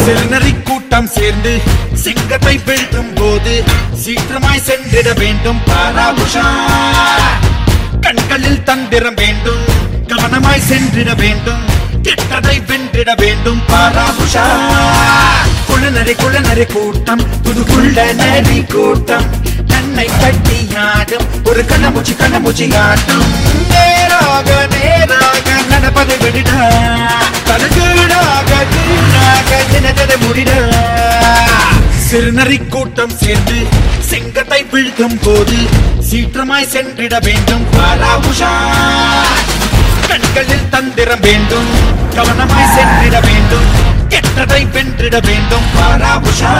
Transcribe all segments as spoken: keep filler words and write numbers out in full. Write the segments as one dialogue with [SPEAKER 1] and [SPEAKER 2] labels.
[SPEAKER 1] சிறுநரி கூட்டம் சேர்ந்து சிங்கத்தை வீழ்த்தும் போது சீக்கிரமாய் சென்றிட வேண்டும் பாராபுஷா. கண்களில் தந்திரம் வேண்டும், கவனமாய் சென்றிட வேண்டும், கெட்டதை வென்றிட வேண்டும் பாராபுஷா. குளநரி குளநரி கூட்டம், புது குள்ளநரி கூட்டம், தன்னை கட்டியாடும் ஒரு கண்ணமூச்சி கண்ணமூச்சி ஆட்டம். நேராக நேராக நடப்பதை விடிட, தலகீழாக கீழாக தினத்தை முடிட. சிறுநரி கூட்டம் சேர்ந்து சிங்கத்தை வீழ்த்தும் போது சீக்கிரமாய் சென்றிட வேண்டும் பாராபுஷா. கண்களில் தந்திரம் வேண்டும், கவனமாய் சென்றிட வேண்டும், கெட்டதை வென்றிட வேண்டும் பாராபுஷா.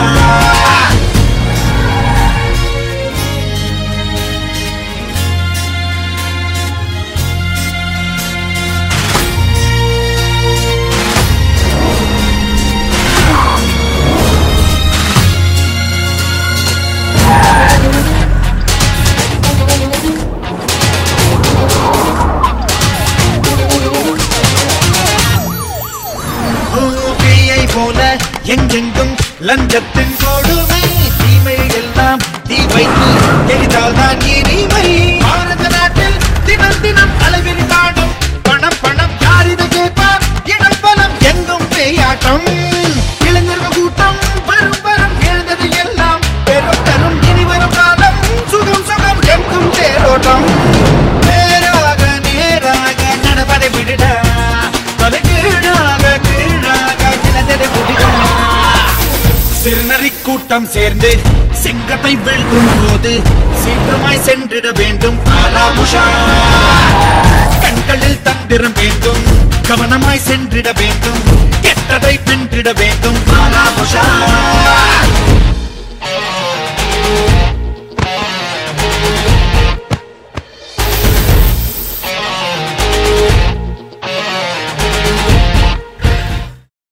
[SPEAKER 1] போல எங்கெங்கும் லஞ்சத்தின் கொடுமை, தீமை எல்லாம் தீ வைத்து எரிதால் தான் இனிமை. பாரத நாட்டில் தினம் தினம் அளவில் காணும் பணம் பணம், யார் இதை கேட்பார்? இடம் பலம் எங்கும் பேயாட்டம். இளைஞர்கள் கூட்டம் வரும் வரும் எழுந்தது எல்லாம் பெரும் தரும். இனி வரும் காலம் சுகம் சுகம் எங்கும் தேரோட்டம். நேராக நேராக நடப்பதை விட, தலைகீழாக கீழாக தினத்தை முடிட. சிறுநரி கூட்டம் சேர்ந்து சிங்கத்தை வீழ்த்தும் போது சீக்கிரமாய் சென்றிட வேண்டும் பாராபுஷா. கண்களில் தந்திரம் வேண்டும், கவனமாய் சென்றிட வேண்டும், கெட்டதை வென்றிட வேண்டும் பாராபுஷா.